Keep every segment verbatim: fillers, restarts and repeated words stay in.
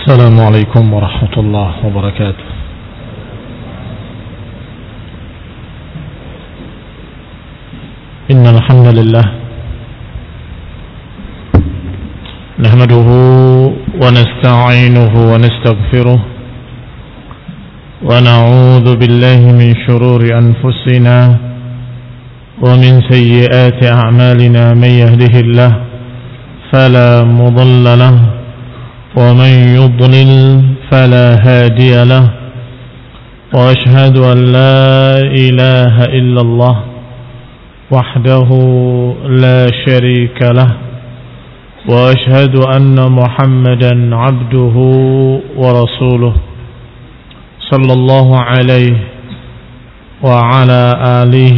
السلام عليكم ورحمة الله وبركاته. إن الحمد لله نحمده ونستعينه ونستغفره ونعوذ بالله من شرور أنفسنا ومن سيئات أعمالنا. من يهده الله فلا مضل له ومن يضلل فلا هادي له، وأشهد أن لا إله إلا الله وحده لا شريك له، وأشهد أن محمدا عبده ورسوله صلى الله عليه وعلى آله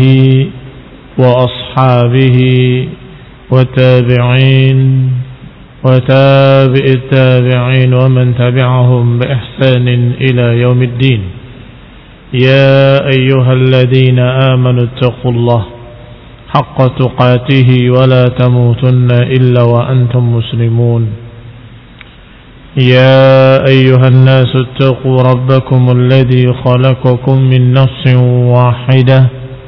وأصحابه والتابعين وتابع التابعين ومن تبعهم بإحسان إلى يوم الدين. يا أيها الذين آمنوا اتقوا الله حق تقاته ولا تموتن إلا وأنتم مسلمون. يا أيها الناس اتقوا ربكم الذي خلقكم من نفس واحدة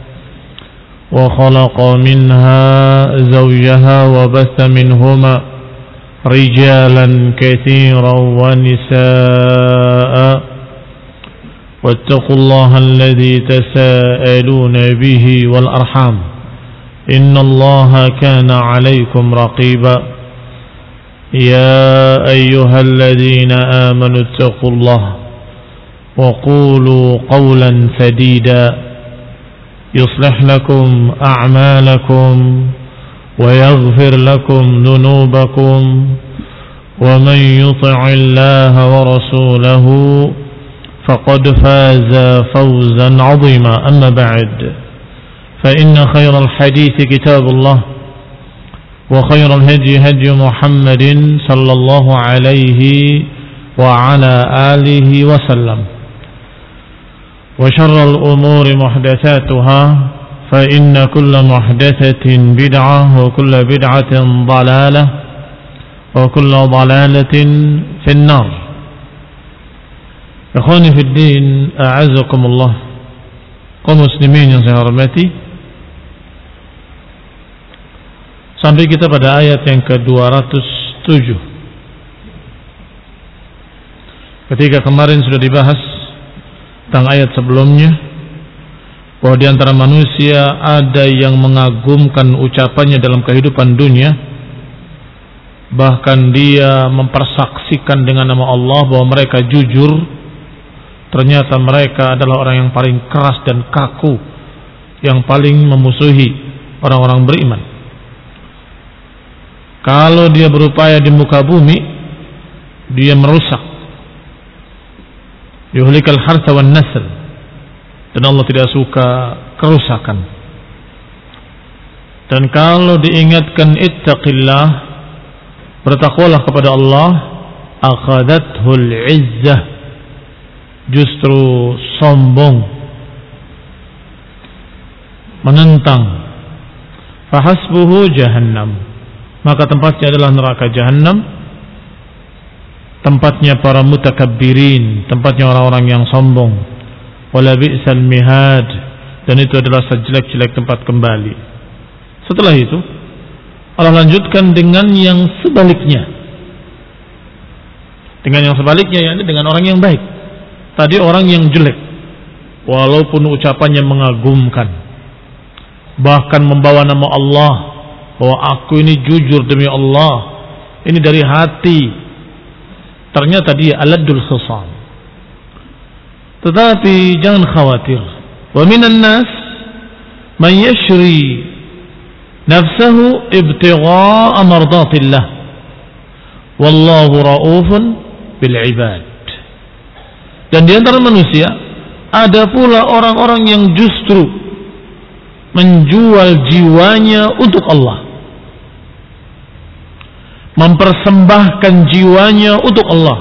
وخلق منها زوجها وبث منهما رجالا كثيرا ونساء، واتقوا الله الذي تساءلون به والأرحام إن الله كان عليكم رقيبا. يا أيها الذين آمنوا اتقوا الله وقولوا قولا سديدا يصلح لكم أعمالكم ويغفر لكم ذنوبكم، ومن يطع الله ورسوله فقد فاز فوزا عظيما. أما بعد، فإن خير الحديث كتاب الله، وخير الهدي هدي محمد صلى الله عليه وعلى آله وسلم، وشر الأمور محدثاتها، فإن كل محدثة بدعة وكل بدعة ضلالة وكل ضلالة في النار. Ikhwani fi din, a'azzakumullah. Kaum muslimin yang saya hormati, sampai kita pada ayat yang ke dua ratus tujuh. Ketika kemarin sudah dibahas tentang ayat sebelumnya, bahwa di antara manusia ada yang mengagumkan ucapannya dalam kehidupan dunia, bahkan dia mempersaksikan dengan nama Allah bahwa mereka jujur, ternyata mereka adalah orang yang paling keras dan kaku, yang paling memusuhi orang-orang beriman. Kalau dia berupaya di muka bumi, dia merusak, yuhlikal harsa wan nasl, dan Allah tidak suka kerusakan. Dan kalau diingatkan ittaqillah, bertakwalah kepada Allah, akhadathul izzah, justru sombong, menentang, fahasbuhu jahannam, maka tempatnya adalah neraka jahannam, tempatnya para mutakabbirin, tempatnya orang-orang yang sombong. Wala bi'sal mihad, dan itu adalah sejelek-jelek tempat kembali. Setelah itu Allah lanjutkan dengan yang sebaliknya, dengan yang sebaliknya, yakni dengan orang yang baik. Tadi orang yang jelek, walaupun ucapannya mengagumkan, bahkan membawa nama Allah, bahwa aku ini jujur demi Allah, ini dari hati, ternyata dia aladul khisam. Tetapi jangan khawatir, wa minan nas man yashri nafsahu ibtigha'a mardatillah wallahu raufun bil ibad. Dan di antara manusia ada pula orang-orang yang justru menjual jiwanya untuk Allah, mempersembahkan jiwanya untuk Allah,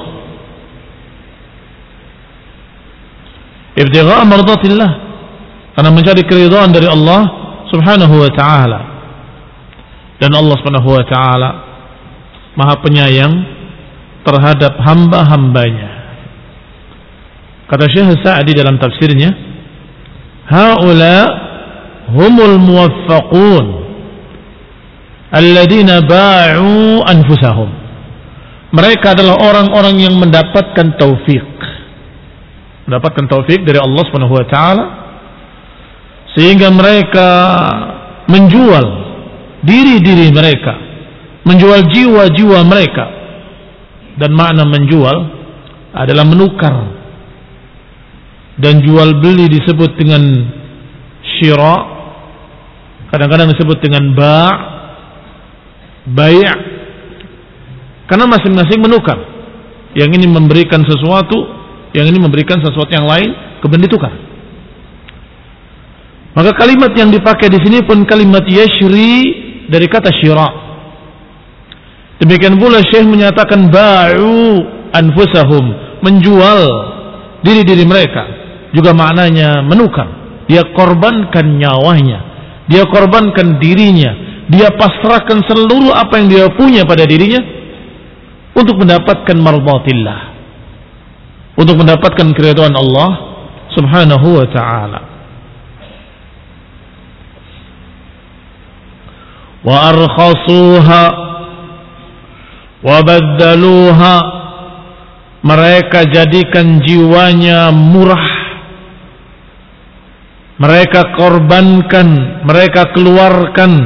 ibtigha'a mardatillah, karena mencari keridhaan dari Allah subhanahu wa ta'ala. Dan Allah subhanahu wa ta'ala Maha penyayang terhadap hamba-hambanya. Kata Syekh Sa'di dalam tafsirnya, haula humul muwaffaqun alladzina ba'u anfusahum. Mereka adalah orang-orang yang mendapatkan taufik. Mendapatkan taufik dari Allah Subhanahu wa taala sehingga mereka menjual diri-diri mereka, menjual jiwa-jiwa mereka. Dan makna menjual adalah menukar. Dan jual beli disebut dengan syira, kadang-kadang disebut dengan ba', bai', karena masing-masing menukar. Yang ini memberikan sesuatu, yang ini memberikan sesuatu yang lain, kemudian ditukar. Maka kalimat yang dipakai di sini pun kalimat yashri dari kata syira. Demikian pula Syekh menyatakan ba'u anfusahum, menjual diri-diri mereka. Juga maknanya menukar. Dia korbankan nyawanya, dia korbankan dirinya, dia pasrahkan seluruh apa yang dia punya pada dirinya untuk mendapatkan mardatillah, untuk mendapatkan keridhaan Allah Subhanahu wa ta'ala. Wa arkhasuha wa baddaluha, mereka jadikan jiwanya murah, mereka korbankan, mereka keluarkan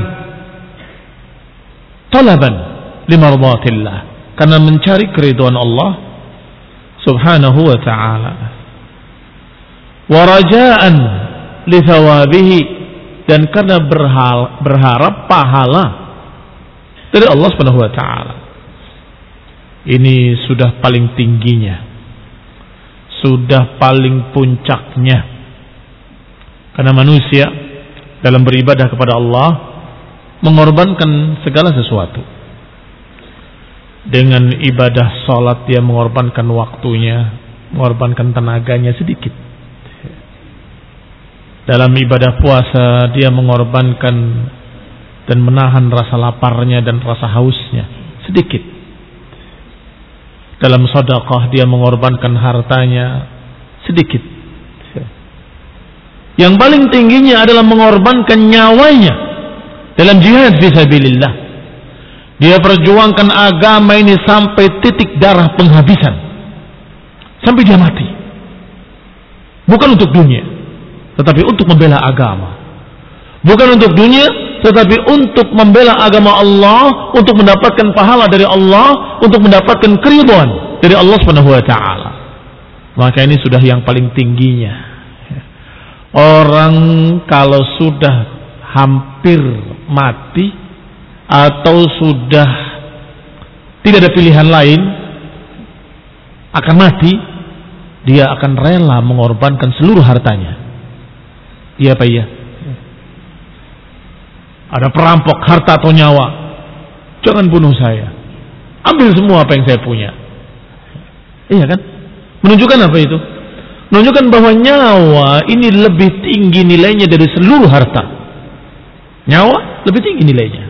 talaban limardatillah, karena mencari keridhaan Allah Subhanahu wa ta'ala, wa raja'an li thawabihi, dan karena berhal, berharap pahala dari Allah Subhanahu wa ta'ala. Ini sudah paling tingginya, sudah paling puncaknya. Karena manusia dalam beribadah kepada Allah mengorbankan segala sesuatu. Dengan ibadah salat dia mengorbankan waktunya, mengorbankan tenaganya sedikit. Dalam ibadah puasa dia mengorbankan dan menahan rasa laparnya dan rasa hausnya sedikit. Dalam sedekah dia mengorbankan hartanya sedikit. Yang paling tingginya adalah mengorbankan nyawanya dalam jihad fisabilillah. Dia perjuangkan agama ini sampai titik darah penghabisan, sampai dia mati. Bukan untuk dunia, tetapi untuk membela agama. Bukan untuk dunia, tetapi untuk membela agama Allah, untuk mendapatkan pahala dari Allah, untuk mendapatkan keridhaan dari Allah Subhanahu wa taala. Maka ini sudah yang paling tingginya. Orang kalau sudah hampir mati atau sudah tidak ada pilihan lain akan mati, dia akan rela mengorbankan seluruh hartanya. Iya apa iya? Ada perampok harta atau nyawa, jangan bunuh saya, ambil semua apa yang saya punya. Iya kan? Menunjukkan apa itu? Menunjukkan bahwa nyawa ini lebih tinggi nilainya dari seluruh harta. Nyawa lebih tinggi nilainya.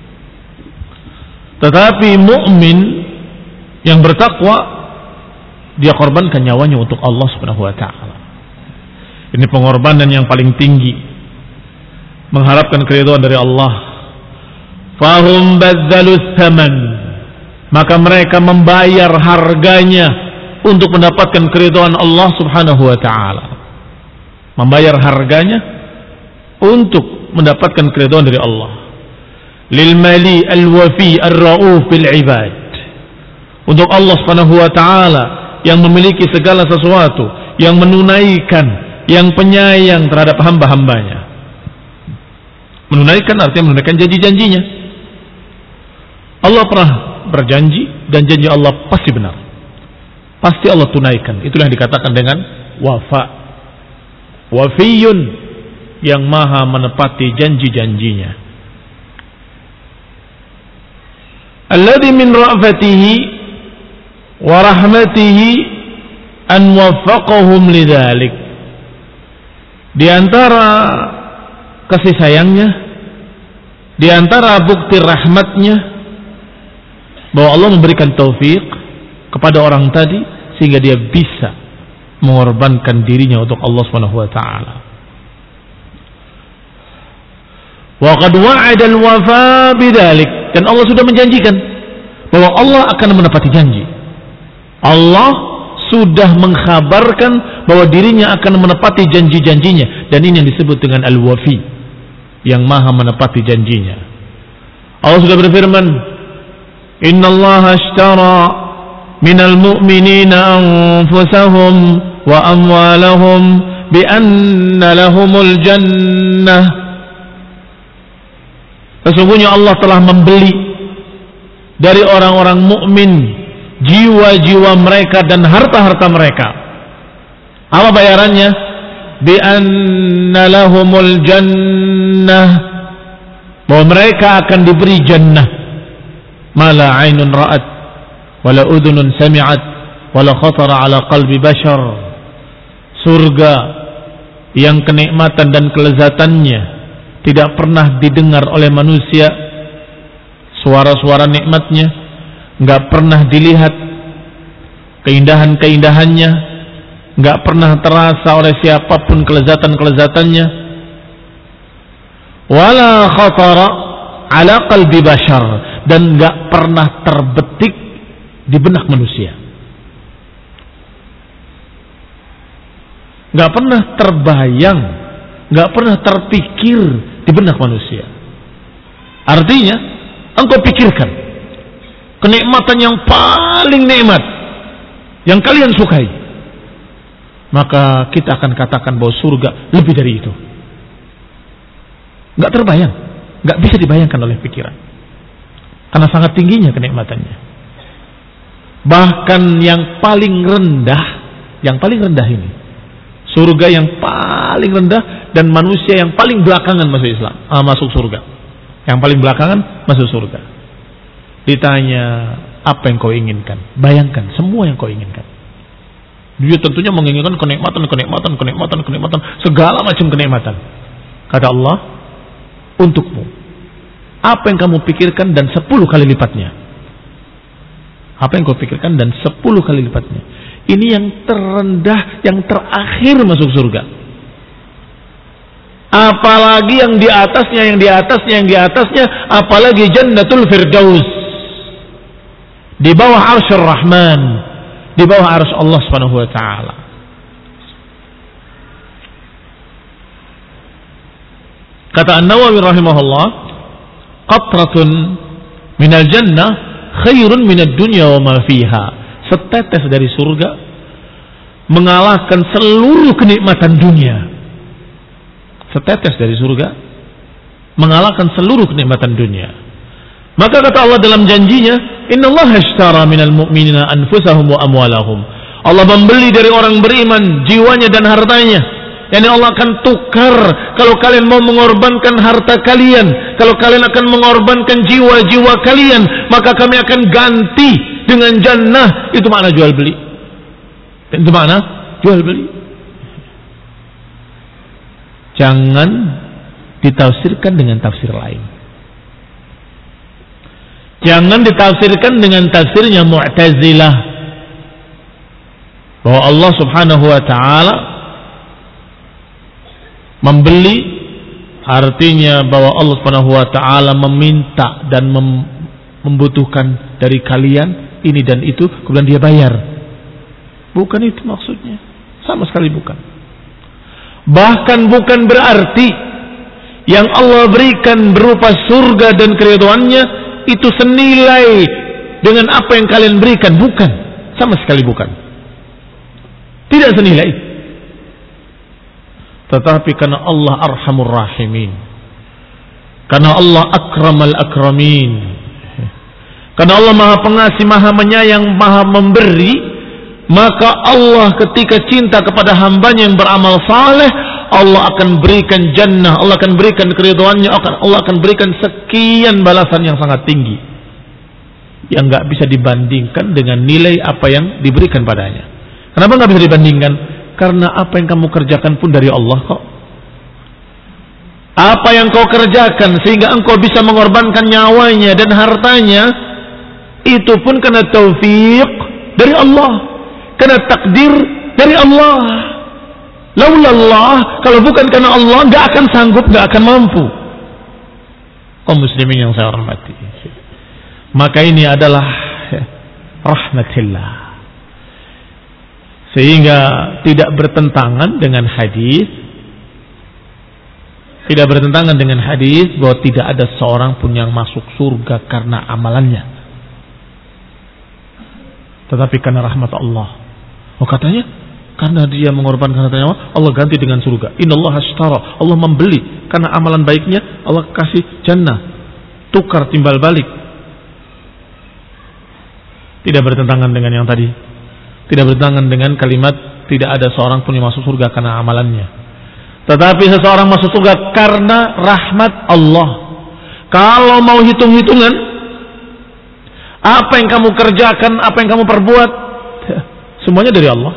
Tetapi mukmin yang bertakwa, dia korbankan nyawanya untuk Allah Subhanahu wa taala. Ini pengorbanan yang paling tinggi, mengharapkan keridhaan dari Allah. Fahum badzalus tsaman, maka mereka membayar harganya untuk mendapatkan keridhaan Allah Subhanahu wa taala. Membayar harganya untuk mendapatkan keridhaan dari Allah. Lil mali al-wafi ar-rauf bil ibad. Untuk Allah Subhanahu wa taala yang memiliki segala sesuatu, yang menunaikan, yang penyayang terhadap hamba-hambanya. Menunaikan artinya menunaikan janji-janjinya. Allah pernah berjanji dan janji Allah pasti benar. Pasti Allah tunaikan. Itulah yang dikatakan dengan wafa. Wafiyun, yang maha menepati janji-janjinya. Alladhi min ra'fatihi wa rahmatihi an waffaqahum lidzalik. Di antara kasih sayangnya, di antara bukti rahmatnya, bahwa Allah memberikan taufik, kepada orang tadi sehingga dia bisa mengorbankan dirinya untuk Allah Subhanahu wa taala. Wa qad wa'ada al-wafa bidzalik, dan Allah sudah menjanjikan bahwa Allah akan menepati janji. Allah sudah mengkhabarkan bahwa dirinya akan menepati janji-janjinya, dan ini yang disebut dengan al-wafi, yang maha menepati janjinya. Allah sudah berfirman, innallaha ashtara minal mu'minina anfusahum wa amwalahum bi anna lahumul jannah. Sesungguhnya Allah telah membeli dari orang-orang mukmin jiwa-jiwa mereka dan harta-harta mereka. Apa bayarannya? Bi anna lahumul jannah, bahwa mereka akan diberi jannah. Mala ainun ra'at wala udhunun sami'at wala khatara ala qalbi bashar. Surga yang kenikmatan dan kelezatannya tidak pernah didengar oleh manusia, suara-suara nikmatnya nggak pernah dilihat, keindahan-keindahannya nggak pernah terasa oleh siapapun kelezatan-kelezatannya. Wala khatara ala qalbi bashar, dan nggak pernah terbetik di benak manusia, nggak pernah terbayang, nggak pernah terpikir di benak manusia. Artinya, engkau pikirkan kenikmatan yang paling nikmat yang kalian sukai, maka kita akan katakan bahwa surga lebih dari itu. Nggak terbayang, nggak bisa dibayangkan oleh pikiran, karena sangat tingginya kenikmatannya. Bahkan yang paling rendah, yang paling rendah ini, surga yang paling rendah, dan manusia yang paling belakangan masuk Islam, ah, masuk surga. Yang paling belakangan masuk surga. Ditanya, apa yang kau inginkan? Bayangkan semua yang kau inginkan. Dia tentunya menginginkan kenikmatan, kenikmatan, kenikmatan, kenikmatan, segala macam kenikmatan. Kata Allah, untukmu apa yang kamu pikirkan dan sepuluh kali lipatnya. Apa yang kau pikirkan dan sepuluh kali lipatnya. Ini yang terendah, yang terakhir masuk surga. Apalagi yang di atasnya, yang di atasnya, yang di atasnya, apalagi Jannatul Firdaus, di bawah Arsyur Rahman, di bawah Arsy Allah Subhanahu wa taala. Kata An-Nawawi rahimahullah, qatratun minal jannah khairun minad dunya wa ma fiha. Setetes dari surga mengalahkan seluruh kenikmatan dunia. Setetes dari surga mengalahkan seluruh kenikmatan dunia. Maka kata Allah dalam janjinya, innallaha ashtara minal mu'minina anfusahum wa amwalahum. Allah membeli dari orang beriman jiwanya dan hartanya. Yani Allah akan tukar kalau kalian mau mengorbankan harta kalian, kalau kalian akan mengorbankan jiwa-jiwa kalian, maka kami akan ganti dengan jannah. Itu makna jual beli. Itu makna jual beli. Jangan ditafsirkan dengan tafsir lain. Jangan ditafsirkan dengan tafsirnya Mu'tazilah, bahwa Allah Subhanahu wa taala membeli, artinya bahwa Allah Subhanahu wa taala meminta dan mem membutuhkan dari kalian ini dan itu, kemudian dia bayar. Bukan itu maksudnya, sama sekali bukan. Bahkan bukan berarti yang Allah berikan berupa surga dan keridhaannya itu senilai dengan apa yang kalian berikan. Bukan, sama sekali bukan. Tidak senilai. Tetapi karena Allah Arhamur Rahimin, karena Allah Akramal Akramin, karena Allah Maha Pengasih, Maha Menyayang, Maha Memberi, maka Allah ketika cinta kepada hambanya yang beramal saleh, Allah akan berikan jannah, Allah akan berikan keridhaannya, Allah akan berikan sekian balasan yang sangat tinggi, yang nggak bisa dibandingkan dengan nilai apa yang diberikan padanya. Kenapa nggak bisa dibandingkan? Karena apa yang kamu kerjakan pun dari Allah kok. Apa yang kau kerjakan sehingga engkau bisa mengorbankan nyawanya dan hartanya, itu pun karena taufik dari Allah. Karena takdir dari Allah. Laulallah, kalau bukan karena Allah, nggak akan sanggup, nggak akan mampu. Kaum muslimin yang saya hormati. Maka ini adalah rahmatillah. Sehingga tidak bertentangan dengan hadis, tidak bertentangan dengan hadis bahwa tidak ada seorang pun yang masuk surga karena amalannya, tetapi karena rahmat Allah. Oh, katanya karena dia mengorbankan hartanya, Allah ganti dengan surga. Innallaha ashtara, Allah membeli karena amalan baiknya, Allah kasih jannah, tukar timbal balik. Tidak bertentangan dengan yang tadi. Tidak bertentangan dengan kalimat tidak ada seorang pun yang masuk surga karena amalannya. Tetapi seseorang masuk surga karena rahmat Allah. Kalau mau hitung-hitungan, apa yang kamu kerjakan, apa yang kamu perbuat, semuanya dari Allah.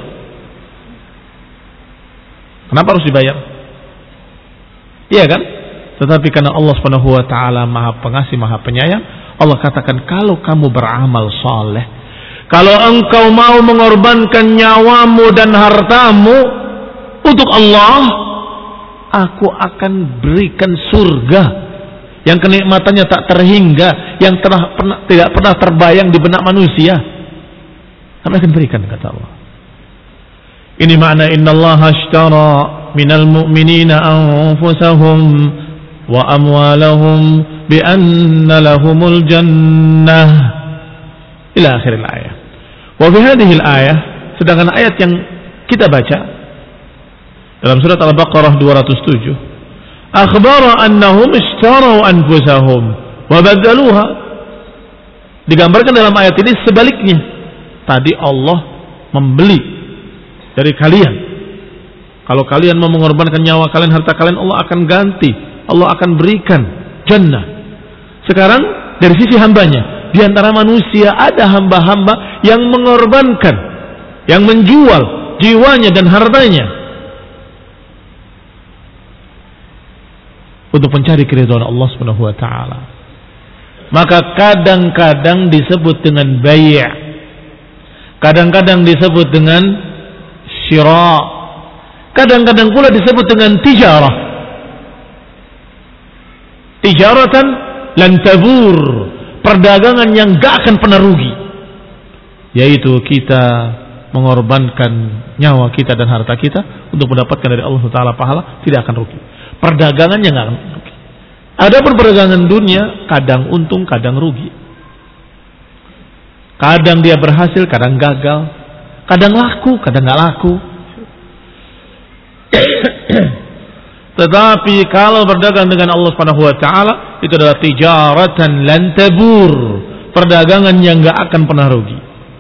Kenapa harus dibayar? Iya kan? Tetapi karena Allah Subhanahu wa taala Maha Pengasih, Maha Penyayang, Allah katakan kalau kamu beramal saleh, kalau engkau mau mengorbankan nyawamu dan hartamu untuk Allah, aku akan berikan surga yang kenikmatannya tak terhingga, yang telah pernah, tidak pernah terbayang di benak manusia. Kami akan berikan, kata Allah. Ini makna innallaha ashtara minal mu'minina anfusahum wa amwalahum bi anna lahumul jannah ila akhir ayat. Wa fi hadhihi al-ayah, sedangkan ayat yang kita baca dalam surat Al-Baqarah dua ratus tujuh, akhbara annahum ishtaraw anfusahum wa badaluha. Digambarkan dalam ayat ini sebaliknya. Tadi Allah membeli dari kalian. Kalau kalian mau mengorbankan nyawa kalian, harta kalian, Allah akan ganti, Allah akan berikan jannah. Sekarang dari sisi hambanya, di antara manusia ada hamba-hamba yang mengorbankan, yang menjual jiwanya dan hartanya untuk mencari keridhaan Allah Subhanahu wa taala. Maka kadang-kadang disebut dengan bai', kadang-kadang disebut dengan syira', kadang-kadang pula disebut dengan tijarah. Tijaratan lan tabur, perdagangan yang gak akan pernah rugi, yaitu kita mengorbankan nyawa kita dan harta kita untuk mendapatkan dari Allah Taala pahala, tidak akan rugi. Perdagangannya gak akan rugi. Ada perdagangan dunia, kadang untung, kadang rugi. Kadang dia berhasil, kadang gagal. Kadang laku, kadang gak laku. Tetapi kalau berdagang dengan Allah Subhanahu wa taala, itu adalah tijaratan lan tabur, perdagangan yang gak akan pernah rugi.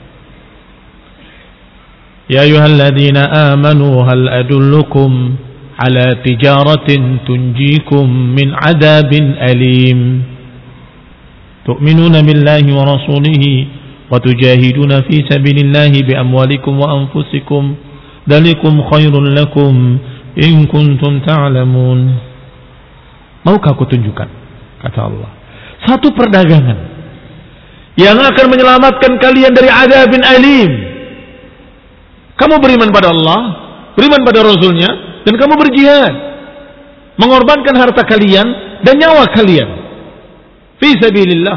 Ya ayyuhalladzina amanu hal adullukum ala tijaratin tunjikum min adabin alim tu'minuna billahi wa rasulihi wa tujahiduna fi sabilillahi bi amwalikum wa anfusikum dzalikum khairul lakum in kuntum ta'lamun. Maukah aku tunjukkan, kata Allah, satu perdagangan yang akan menyelamatkan kalian dari adabin alim. Kamu beriman pada Allah, beriman pada Rasulnya, dan kamu berjihad, mengorbankan harta kalian dan nyawa kalian fi sabilillah.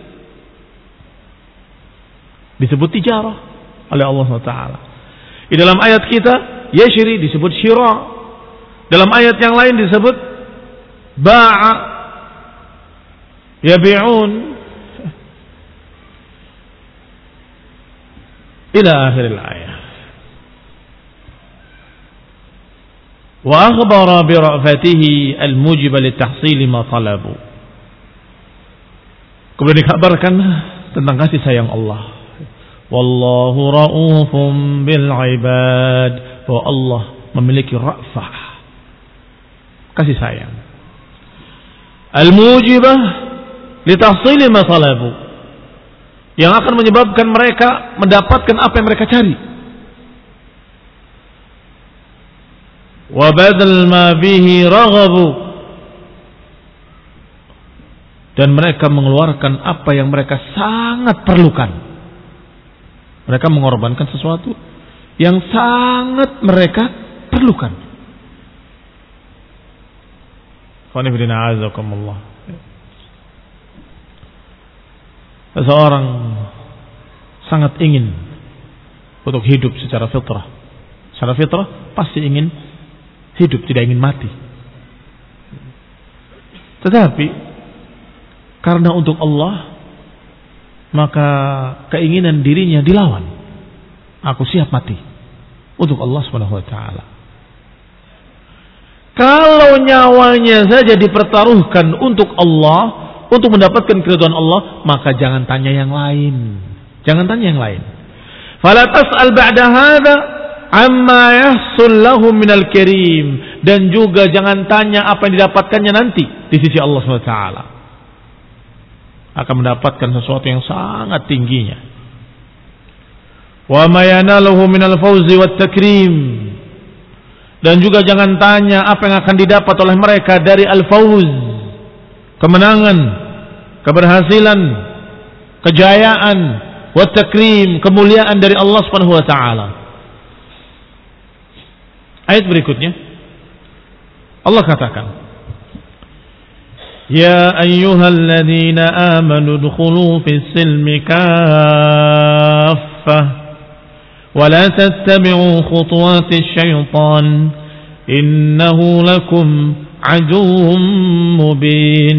Disebut tijarah oleh Allah subhanahu wa taala. Di dalam ayat kita yashri disebut syira'. Dalam ayat yang lain disebut ba'a, yabi'un, ila akhir ayat. Wa akhbara bi ra'fatihi al-mujiba li tahsil ma talabu. Kemudian dikabarkan tentang kasih sayang Allah. Wallahu ra'ufum bil ibad. Bahwa Allah memiliki ra'fah, kasih sayang. Al-mujibah li tahsil ma talabu, yang akan menyebabkan mereka mendapatkan apa yang mereka cari. Wa badal ma bihi raghabu, dan mereka mengeluarkan apa yang mereka sangat perlukan. Mereka mengorbankan sesuatu yang sangat mereka perlukan. Seseorang sangat ingin untuk hidup secara fitrah. Secara fitrah pasti ingin hidup, tidak ingin mati. Tetapi karena untuk Allah, maka keinginan dirinya dilawan. Aku siap mati untuk Allah Subhanahu wa taala. Kalau nyawanya saja dipertaruhkan untuk Allah, untuk mendapatkan keridhaan Allah, maka jangan tanya yang lain. Jangan tanya yang lain. Fala tas'al ba'da hadza amma yahsul lahu minal karim, dan juga jangan tanya apa yang didapatkannya nanti di sisi Allah Subhanahu wa taala. Akan mendapatkan sesuatu yang sangat tingginya. Wa ma yanaluhu minal fawzi wat takrim, dan juga jangan tanya apa yang akan didapat oleh mereka dari al-fawz, kemenangan, keberhasilan, kejayaan, wat takrim, kemuliaan dari Allah Subhanahu wa taala. Ayat berikutnya Allah katakan, ya ayyuhalladzina amanu dkhulu fis silmi kaffah wa la tattabi'u khutuwatis syaitan innahu lakum aduwwum mubin.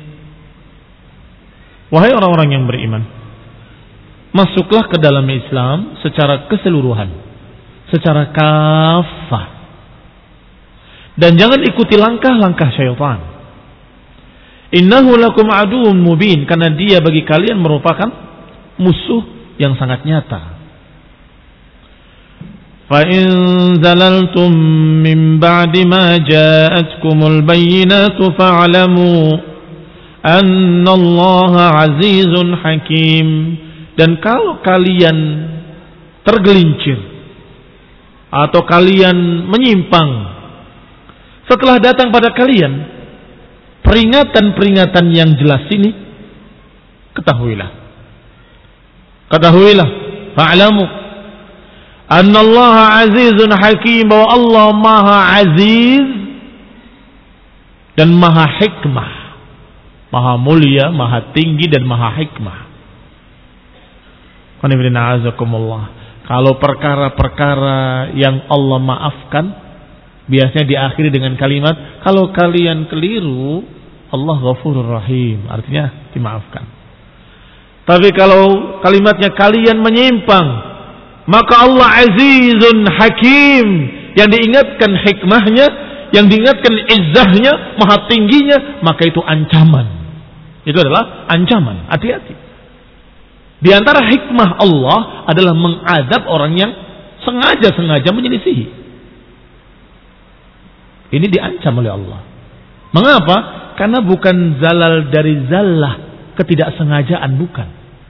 Wahai orang-orang yang beriman, masuklah ke dalam Islam secara keseluruhan, secara kafah, dan jangan ikuti langkah-langkah syaitan. Innahu lakum aduwwum mubin, karena dia bagi kalian merupakan musuh yang sangat nyata. Fa in zalaltum min ba'di ma ja'atkumul bayyinatu fa'lamu annallaha azizun hakim. Dan kalau kalian tergelincir atau kalian menyimpang setelah datang pada kalian peringatan-peringatan yang jelas ini, ketahuilah, ketahuilah, fa'lamu annallaha azizun hakim, bahwa Allah maha aziz dan maha hikmah, maha mulia, maha tinggi dan maha hikmah. Kalau perkara-perkara yang Allah maafkan, biasanya diakhiri dengan kalimat, kalau kalian keliru, Allah Ghafurur Rahim, artinya dimaafkan. Tapi kalau kalimatnya kalian menyimpang, maka Allah Azizun Hakim, yang diingatkan hikmahnya, yang diingatkan izzahnya, maha tingginya, maka itu ancaman. Itu adalah ancaman, hati-hati. Di antara hikmah Allah adalah mengadab orang yang sengaja-sengaja menyelisihi. Ini diancam oleh Allah. Mengapa? Karena bukan zalal dari zallah, ketidaksengajaan, bukan.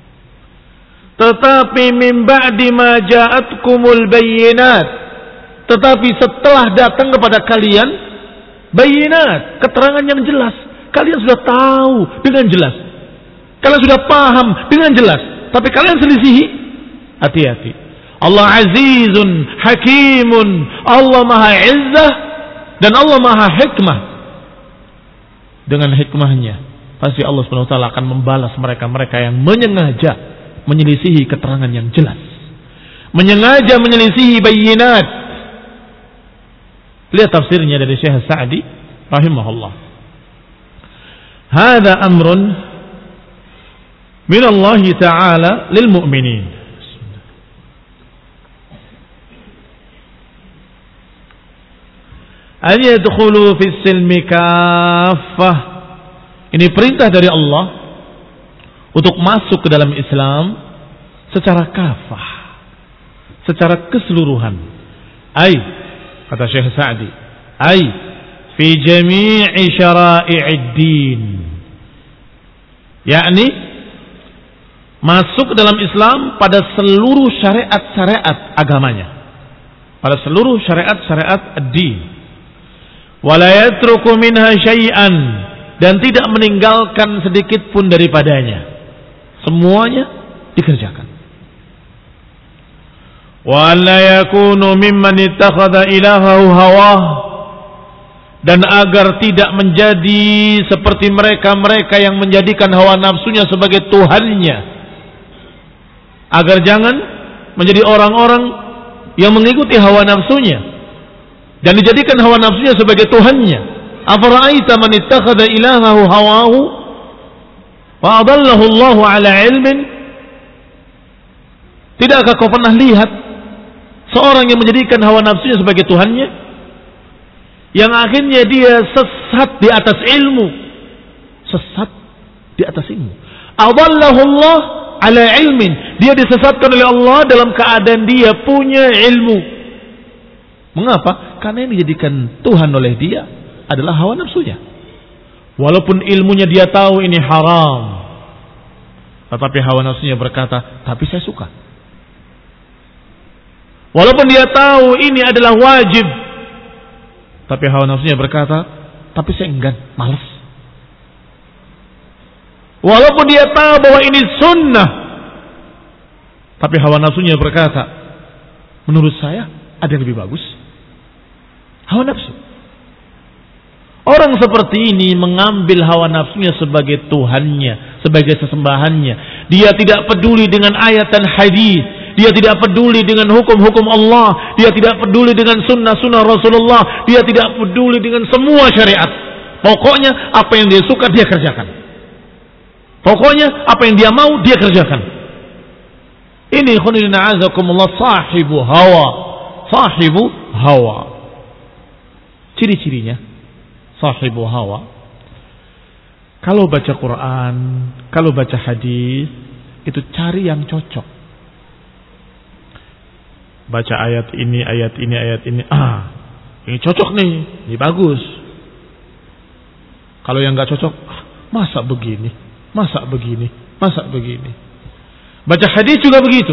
Tetapi min ba'di ma ja'atkumul bayyinat, tetapi setelah datang kepada kalian bayyinat, keterangan yang jelas, kalian sudah tahu dengan jelas, kalian sudah paham dengan jelas, tapi kalian selisihi, hati-hati. Allah azizun hakimun, Allah maha izzah dan Allah maha hikmah. Dengan hikmahnya pasti Allah subhanahu wa taala akan membalas mereka-mereka yang menyengaja menyelisihi keterangan yang jelas, menyengaja menyelisihi bayyinat. Lihat tafsirnya dari Syekh Sa'di rahimahullah. Hada amrun min Allah Ta'ala lil mu'minin. An yadkhulu fis silmi kaffah. Ini perintah dari Allah untuk masuk ke dalam Islam secara kafah, secara keseluruhan. Ai, kata Syekh Sa'di, ai fi jami'i syara'i'id din, yakni masuk ke dalam Islam pada seluruh syariat-syariat agamanya, pada seluruh syariat-syariat ad-din. Wala yatruku minha syai'an, dan tidak meninggalkan sedikit pun daripadanya. Semuanya dikerjakan. wa an la yakunu mimman ittakhadha ilahahu hawah, dan agar tidak menjadi seperti mereka-mereka yang menjadikan hawa nafsunya sebagai tuhannya, agar jangan menjadi orang-orang yang mengikuti hawa nafsunya dan dijadikan hawa nafsunya sebagai tuhannya. Afara'aita man ittakhadha ilahahu hawahu wa adallahu Allahu ala ilmin. Tidakkah kau pernah lihat seorang yang menjadikan hawa nafsunya sebagai tuhannya, yang akhirnya dia sesat di atas ilmu, sesat di atas ilmu. Adallahu Allah ala ilmin, dia disesatkan oleh Allah dalam keadaan dia punya ilmu. Mengapa? Karena yang dijadikan Tuhan oleh dia adalah hawa nafsunya. Walaupun ilmunya dia tahu ini haram, tetapi hawa nafsunya berkata, tapi saya suka. Walaupun dia tahu ini adalah wajib, tapi hawa nafsunya berkata, tapi saya enggan, malas. Walaupun dia tahu bahwa ini sunnah, tapi hawa nafsunya berkata, menurut saya ada yang lebih bagus. Hawa nafsu. Orang seperti ini mengambil hawa nafsunya sebagai Tuhannya, sebagai sesembahannya. Dia tidak peduli dengan ayat dan hadis. Dia tidak peduli dengan hukum-hukum Allah. Dia tidak peduli dengan sunnah-sunnah Rasulullah. Dia tidak peduli dengan semua syariat. Pokoknya apa yang dia suka dia kerjakan. Pokoknya apa yang dia mau dia kerjakan. Ini khunilina azakumullah sahibu hawa. Sahibu hawa. Ciri-cirinya sahibu hawa, kalau baca Quran, kalau baca hadis, itu cari yang cocok. Baca ayat ini, ayat ini, ayat ini, ah, ini cocok nih, ini bagus. Kalau yang nggak cocok, ah, masa begini, masa begini, masa begini. Baca hadis juga begitu.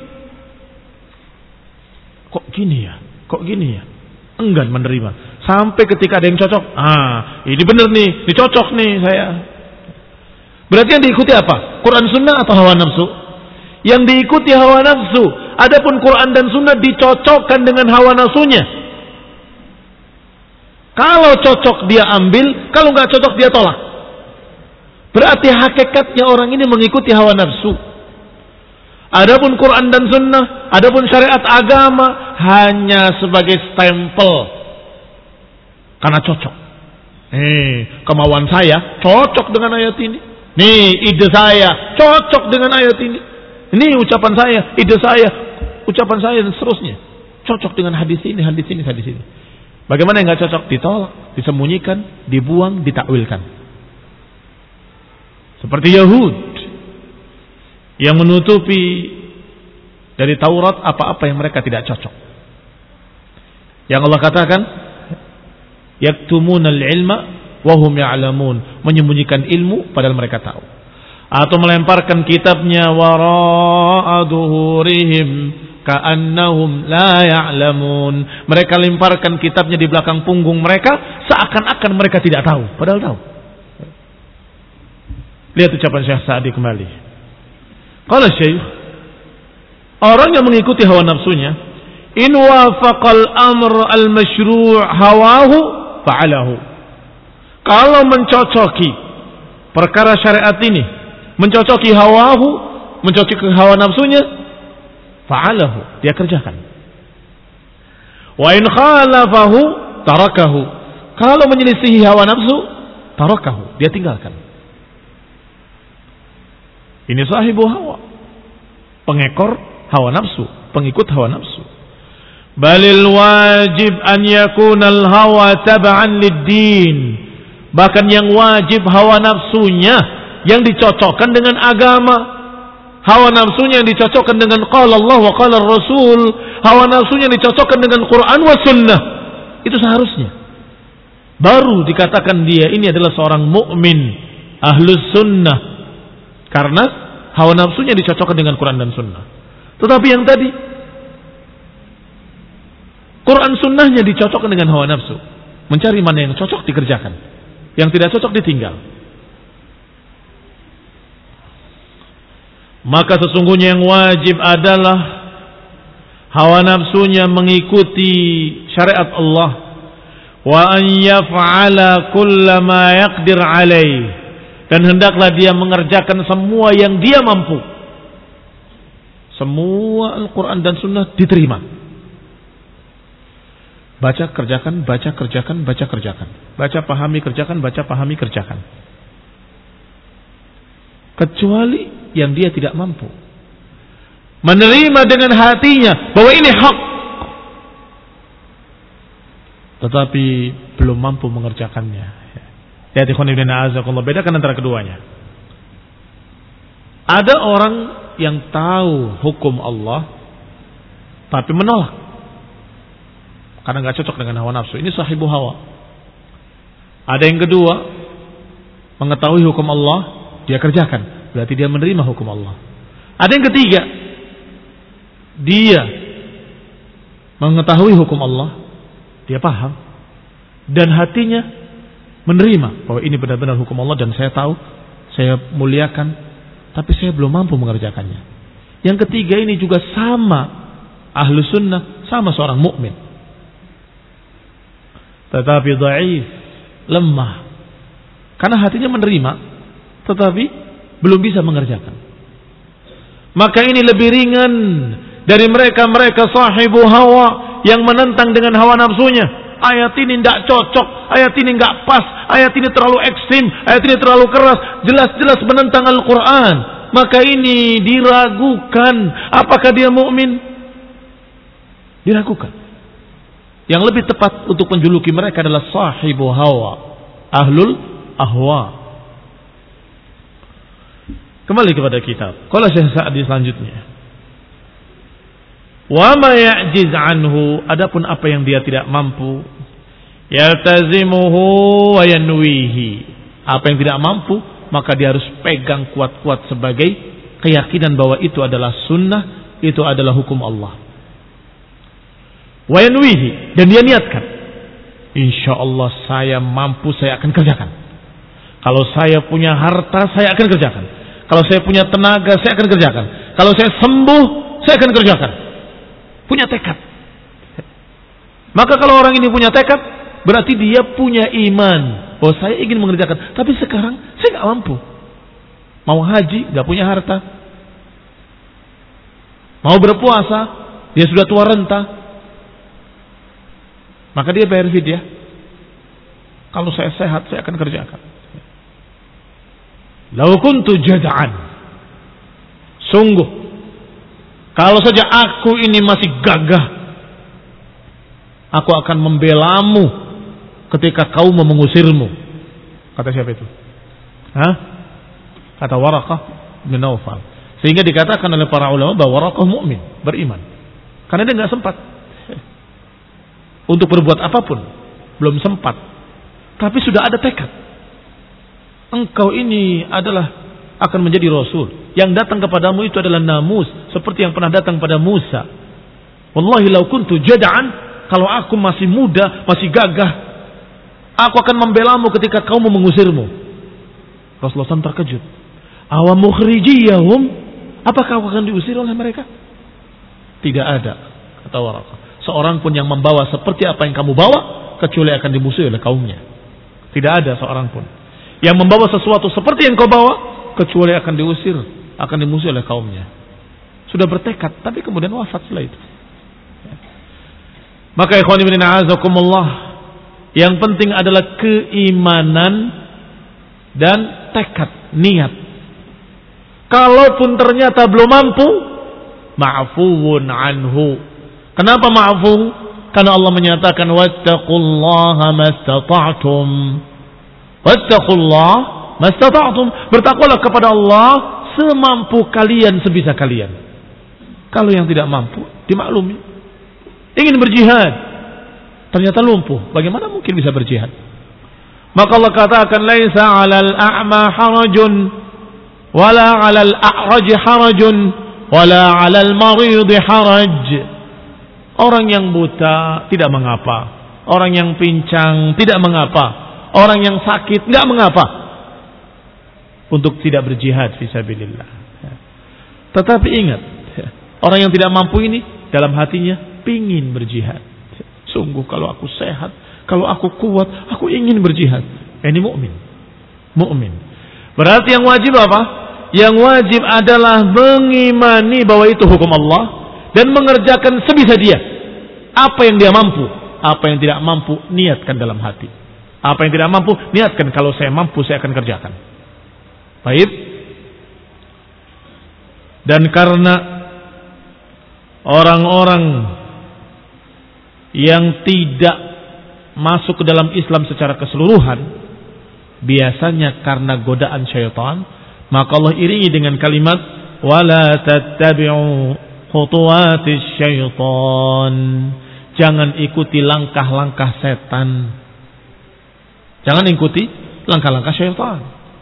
Kok gini ya? Kok gini ya? Enggan menerima. Sampai ketika ada yang cocok, ah, ini benar nih, ini cocok nih saya. Berarti yang diikuti apa? Quran Sunnah atau hawa nafsu? Yang diikuti hawa nafsu. Adapun Quran dan Sunnah dicocokkan dengan hawa nafsunya. Kalau cocok dia ambil, kalau nggak cocok dia tolak. Berarti hakikatnya orang ini mengikuti hawa nafsu. Adapun Quran dan Sunnah, adapun syariat agama hanya sebagai stempel. Karena cocok. Nih, kemauan saya cocok dengan ayat ini. Nih, ide saya cocok dengan ayat ini. Ini ucapan saya, ide saya, ucapan saya dan seterusnya. Cocok dengan hadis ini, hadis ini, hadis ini. Bagaimana yang nggak cocok? Ditolak, disembunyikan, dibuang, ditakwilkan. Seperti Yahud yang menutupi dari Taurat apa-apa yang mereka tidak cocok. Yang Allah katakan, yaktumunal ilma wa hum ya'lamun, menyembunyikan ilmu padahal mereka tahu. Atau melemparkan kitabnya wara'a duhurihim ka'annahum la ya'lamun, mereka lemparkan kitabnya di belakang punggung mereka seakan-akan mereka tidak tahu padahal tahu. Lihat ucapan Syekh Sa'di kembali. Qala Syekh, orang yang mengikuti hawa nafsunya, in wafaqal amr al-masyru' hawahu fa'alahu. Kalau mencocoki perkara syariat ini, mencocoki hawahu, mencocoki hawa nafsunya, fa'alahu, dia kerjakan. Wa in khalafahu tarakahu. Kalau menyelisihi hawa nafsu, tarakahu, dia tinggalkan. Ini sahibu hawa, pengekor hawa nafsu, pengikut hawa nafsu. Balil wajib an yakuna al-hawa tab'an lid-din. Bahkan yang wajib hawa nafsunya yang dicocokkan dengan agama. Hawa nafsunya yang dicocokkan dengan qala Allah wa qala Rasul. Hawa nafsunya yang dicocokkan dengan Quran wa sunnah. Itu seharusnya. Baru dikatakan dia ini adalah seorang mukmin, ahlus sunnah. Karena hawa nafsunya dicocokkan dengan Quran dan sunnah. Tetapi yang tadi, Quran sunnahnya dicocokkan dengan hawa nafsu. Mencari mana yang cocok dikerjakan, yang tidak cocok ditinggal. Maka sesungguhnya yang wajib adalah hawa nafsunya mengikuti syariat Allah, wa an yaf'ala kulla ma yaqdir alaih, dan hendaklah dia mengerjakan semua yang dia mampu. Semua Al-Quran dan Sunnah diterima. Baca kerjakan, baca kerjakan, baca kerjakan. Baca pahami kerjakan, baca pahami kerjakan. Kecuali yang dia tidak mampu. Menerima dengan hatinya bahwa ini hak, tetapi belum mampu mengerjakannya. Ya, bedakan antara keduanya. Ada orang yang tahu hukum Allah tapi menolak karena nggak cocok dengan hawa nafsu. Ini sahibu hawa. Ada yang kedua, mengetahui hukum Allah, dia kerjakan, berarti dia menerima hukum Allah. Ada yang ketiga, dia mengetahui hukum Allah, dia paham, dan hatinya menerima bahwa ini benar-benar hukum Allah dan saya tahu, saya muliakan, tapi saya belum mampu mengerjakannya. Yang ketiga ini juga sama ahlu sunnah, sama seorang mukmin, tetapi dhaif, lemah, karena hatinya menerima, tetapi belum bisa mengerjakan. Maka ini lebih ringan dari mereka-mereka sahibu hawa yang menentang dengan hawa nafsunya. Ayat ini tidak cocok, ayat ini tidak pas, ayat ini terlalu ekstrim, ayat ini terlalu keras, jelas-jelas menentang Al-Quran. Maka ini diragukan, apakah dia mukmin? Diragukan. Yang lebih tepat untuk menjuluki mereka adalah sahibu hawa, ahlul ahwa. Kembali kepada kitab. Qala Syekh Sa'di selanjutnya, wa ma ya'jiz anhu, adapun apa yang dia tidak mampu, yaltazimuhu wa yanwihi, apa yang tidak mampu maka dia harus pegang kuat-kuat sebagai keyakinan bahwa itu adalah sunnah, itu adalah hukum Allah. Wa yanwihi, dan dia niatkan, insyaallah saya mampu, saya akan kerjakan. Kalau saya punya harta, saya akan kerjakan. Kalau saya punya tenaga, saya akan kerjakan. Kalau saya sembuh, saya akan kerjakan. Punya tekad. Maka kalau orang ini punya tekad, berarti dia punya iman. Oh, saya ingin mengerjakan, tapi sekarang saya nggak mampu. Mau haji, nggak punya harta. Mau berpuasa, dia sudah tua renta. Maka dia bayar fidyah. Kalau saya sehat, saya akan kerjakan. Lau kuntu jada'an, sungguh kalau saja aku ini masih gagah, aku akan membelamu ketika kaum mengusirmu. Kata siapa itu? Hah? Kata Waraqah bin Naufal. Sehingga dikatakan oleh para ulama bahwa Waraqah mukmin, beriman, karena dia nggak sempat untuk berbuat apapun, belum sempat, tapi sudah ada tekad. Engkau ini adalah akan menjadi rasul. Yang datang kepadamu itu adalah namus, seperti yang pernah datang pada Musa. Wallahi law kuntu jada'an, kalau aku masih muda, masih gagah, aku akan membelamu ketika kaum mengusirmu. Rasulullah shallallahu alaihi wasallam terkejut. Awa mukhrijiyahum, apakah aku akan diusir oleh mereka? Tidak ada, kata Waraqah, seorang pun yang membawa seperti apa yang kamu bawa, kecuali akan dimusuhi oleh kaumnya. Tidak ada seorang pun yang membawa sesuatu seperti yang kau bawa, kecuali akan diusir, akan dimusuhi oleh kaumnya. Sudah bertekad, tapi kemudian wafat setelah itu. Maka ikhwan fillah a'azakumullah, yang penting adalah keimanan dan tekad, niat. Kalaupun ternyata belum mampu, ma'fuun anhu. Kenapa ma'fu? Karena Allah menyatakan wattaqullaha mastata'tum. Wattaqullah mastata'tum, bertakwalah kepada Allah semampu kalian, sebisa kalian. Kalau yang tidak mampu, dimaklumi. Ingin berjihad, ternyata lumpuh, bagaimana mungkin bisa berjihad? Maka Allah katakan laisa 'alal a'ma harajun wala 'alal a'raj harajun wala 'alal marid haraj. Orang yang buta tidak mengapa, orang yang pincang tidak mengapa, orang yang sakit enggak mengapa untuk tidak berjihad fisabilillah. Tetapi ingat, orang yang tidak mampu ini dalam hatinya pingin berjihad. Sungguh kalau aku sehat, kalau aku kuat, aku ingin berjihad. Ini mukmin. Mukmin. Berarti yang wajib apa? Yang wajib adalah mengimani bahwa itu hukum Allah dan mengerjakan sebisa dia. Apa yang dia mampu, apa yang tidak mampu, niatkan dalam hati. Apa yang tidak mampu, niatkan kalau saya mampu saya akan kerjakan. Baik. Dan karena orang-orang yang tidak masuk ke dalam Islam secara keseluruhan, biasanya karena godaan syaitan, maka Allah iringi dengan kalimat wala tattabi'u khutuwatis syaitan. Jangan ikuti langkah-langkah setan. Jangan ikuti langkah-langkah syaitan.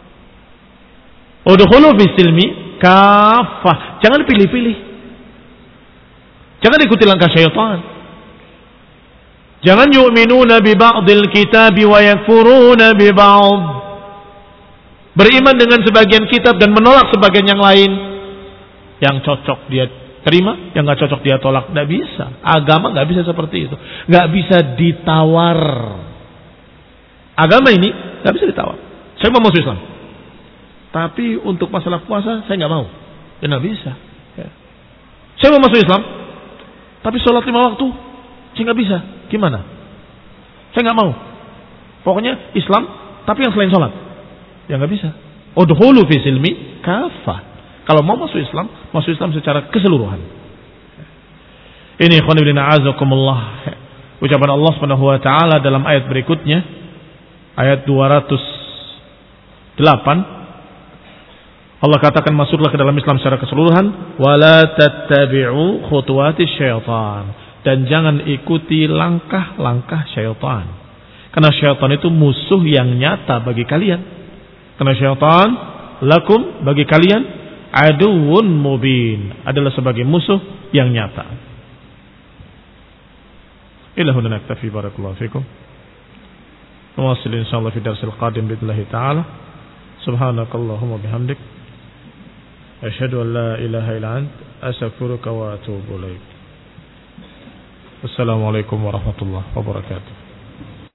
Udkhulu fis silmi kafah. Jangan pilih-pilih. Jangan ikuti langkah syaitan. Jangan yu'minuna bi ba'dil kitabi wa yakfuruna bi ba'd. Beriman dengan sebagian kitab dan menolak sebagian yang lain. Yang cocok dia terima, yang nggak cocok dia tolak. Nggak bisa. Agama nggak bisa seperti itu. Nggak bisa ditawar. Agama ini nggak bisa ditawar. Saya mau masuk Islam, tapi untuk masalah puasa saya nggak mau. Ya nggak bisa. Ya. Saya mau masuk Islam, tapi sholat lima waktu saya nggak bisa. Gimana? Saya nggak mau. Pokoknya Islam, tapi yang selain sholat. Ya nggak bisa. Udkhulu fi silmi kafah. Kalau mau masuk Islam, masuk Islam secara keseluruhan. Ini ikhwan fillah a'azakumullah. Ucapan Allah Subhanahu wa taala dalam ayat berikutnya, ayat dua ratus delapan. Allah katakan masuklah ke dalam Islam secara keseluruhan, wala tattabi'u khutuwatis syaitan, dan jangan ikuti langkah-langkah syaitan. Karena syaitan itu musuh yang nyata bagi kalian. Karena syaitan lakum bagi kalian aduwwun mubin, adalah sebagai musuh yang nyata. Ila huna naktafi, barakallahu fikum. نواصل إن شاء الله في الدرس القادم بإذن الله تعالى. سبحانك اللهم وبحمدك أشهد أن لا إله إلا أنت أستغفرك وأتوب إليك. السلام عليكم ورحمة الله وبركاته.